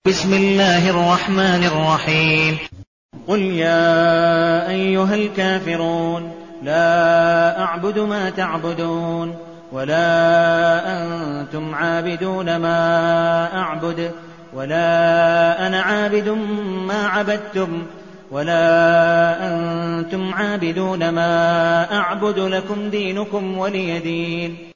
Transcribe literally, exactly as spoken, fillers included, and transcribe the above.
بسم الله الرحمن الرحيم قل يا أيها الكافرون لا أعبد ما تعبدون ولا أنتم عابدون ما أعبد ولا أنا عابد ما عبدتم ولا أنتم عابدون ما أعبد لكم دينكم ولي دين.